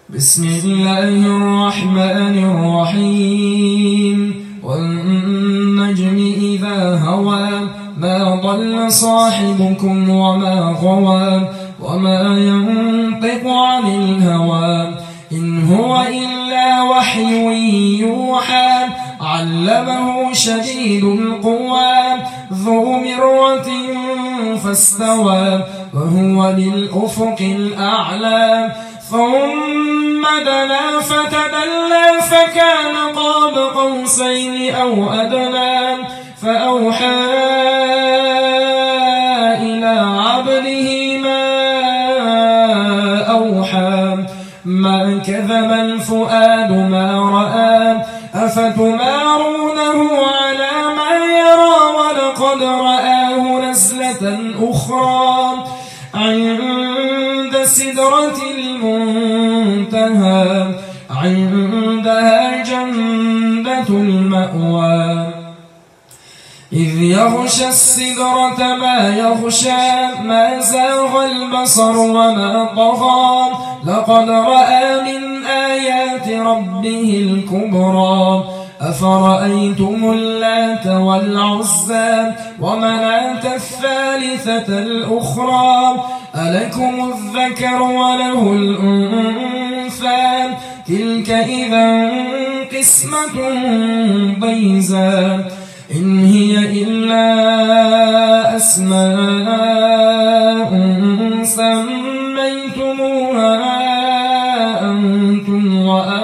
بسم الله الرحمن الرحيم والنجم إذا هوى ما ضل صاحبكم وما غوى وما ينطق عن الهوى إن هو إلا وحي يوحى علمه شديد القوى ذو مرة فاستوى وهو بالأفق الأعلى ثم دنا فتدلى فكان قاب قوسين أو أدنى فأوحى إلى عبده ما أوحى ما كذب الفؤاد ما رأى أفتمارونه على ما يرى ولقد رآه نزلة أخرى عند سدرة المنتهى عندها جنة المأوى إذ يغشى السدرة ما يغشى ما زاغ البصر وما طغى لقد رأى من آيات ربه الكبرى أفرأيتم اللات والعزى ومناة الثالثة الأخرى ألكم الذكر وله الأنثى تلك إذا قسمة ضيزى إن هي إلا أسماء سميتموها أنتم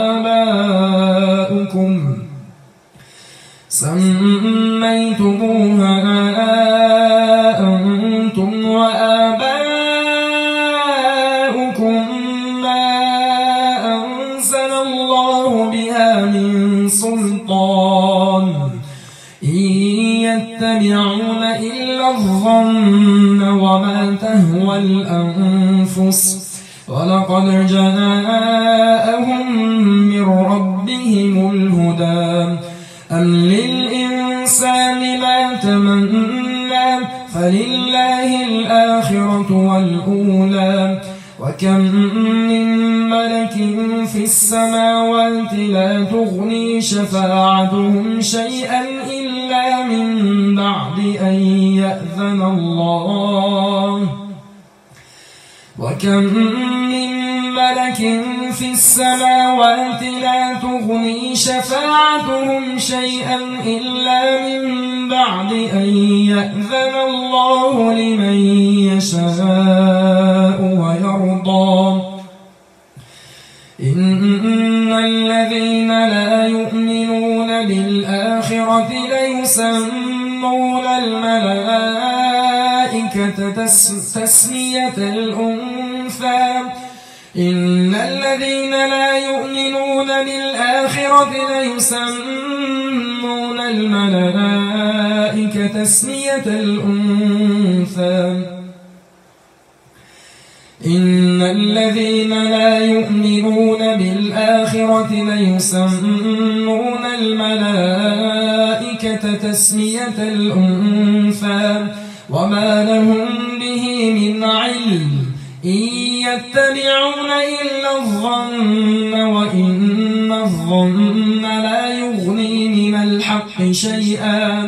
وآباؤكم ما أنزل الله بها من سلطان إن يتبعون إلا الظن وما تهوى الأنفس ولقد جاءهم من ربهم الهدى أم للإنسان ما تمنى فلله الآخرة والأولى وكم من ملك في السماوات لا تغني شفاعتهم شيئا إلا من بعد أن يأذن الله وكم من ملك في السماوات لا تغني شفاعتهم شيئا إلا من بعد أن يأذن الله لمن يشاء ويرضى إن الذين لا يؤمنون بالآخرة ليسمون الملائكة تسمية الأنثى إن الذين لا يؤمنون بالآخرة ليسمون الملائكة تسمية الأنثى إن الذين لا يؤمنون بالآخرة ليسمون الملائكة تسمية الأنثى وما لهم به من علم إن يتبعون إلا الظن وإن الظن لا يغني من الحق شيئا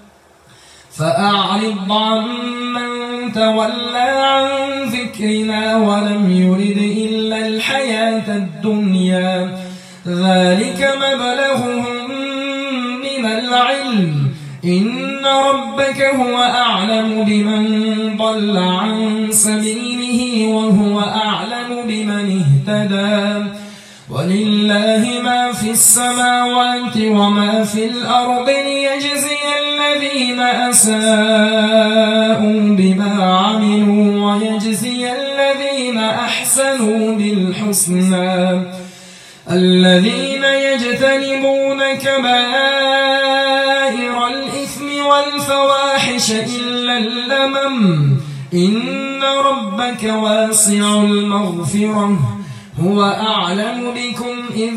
فأعرض عمن تولى عن ذكرنا ولم يرد إلا الحياة الدنيا ذلك مبلغهم من العلم إن ربك هو أعلم بمن ضل عن سبيله وهو أعلم بمن اهتدى ولله ما في السماوات وما في الأرض ليجزي الذين أساءوا بما عملوا ويجزي الذين أحسنوا بالحسنى الذين يجتنبون كبائر الإثم والفواحش إلا اللمم إن ربك واسع المغفرة هو أعلم بكم إذ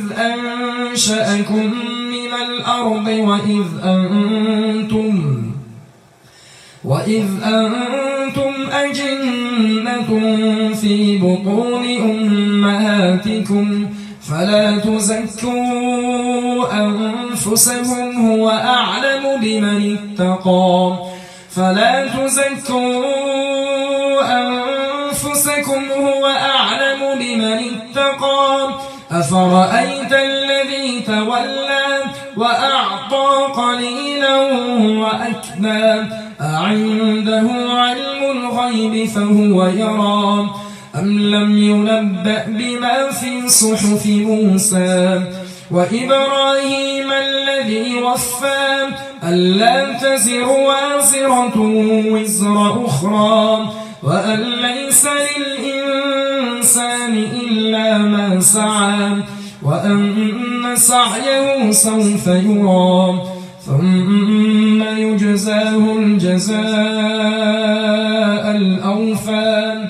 أنشأكم من الأرض وإذ أنتم أجنة في بطون أمهاتكم فلا تزكوا أنفسكم هو أعلم بمن اتقى فلا تزكوا أنفسكم هو أعلم بمن اتقى أفرأيت الذي تولى وأعطى قليلا وأكدى أعنده علم الغيب فهو يرى أم لم ينبأ بما في صحف موسى وإبراهيم الذي وفى ألا تزر وازرة وزر أخرى وأن ليس للإنسان إلا ما سعى وأن سعيه سوف يرى ثم يجزاه الجزاء الأوفى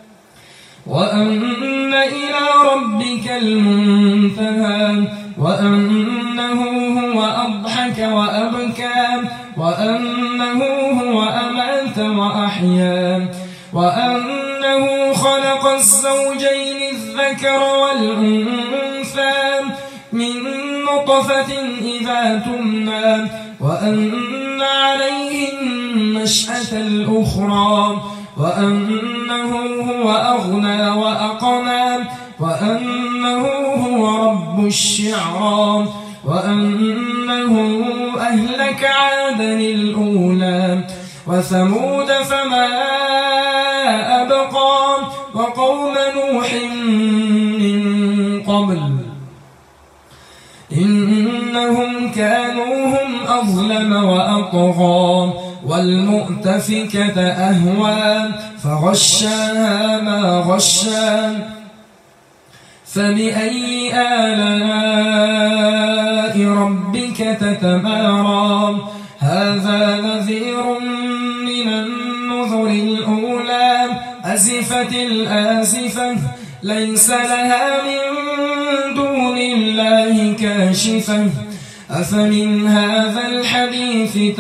وأن إلى ربك المنتهى وأنه هو أضحك وأبكى وأنه هو أمات وأحيا وأنه خلق الزوجين الذكر والأنثى من نطفة إذا تمنى وأن عليه النشأة الأخرى وأنه هو أغنى وأقنى وأنه هو رب الشعرى وأنه أهلك عادا الأولى وثمود فما أبقى وقوم نوح من قبل إنهم كانوا هم أظلم وأطغى والمؤتفكة أهوى فغشاها ما غشى فبأي آلاء ربك تتمارى هذا نذير من النذر الأولى أزفت الآزفة ليس لها من دون الله كاشفة أفمن هذا الحديث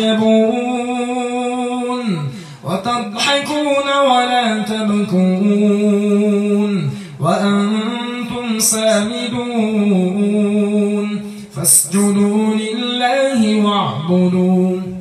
تعجبون وتضحكون ولا تبكون وأنتم سامدون فاسجدوا لله واعبدوا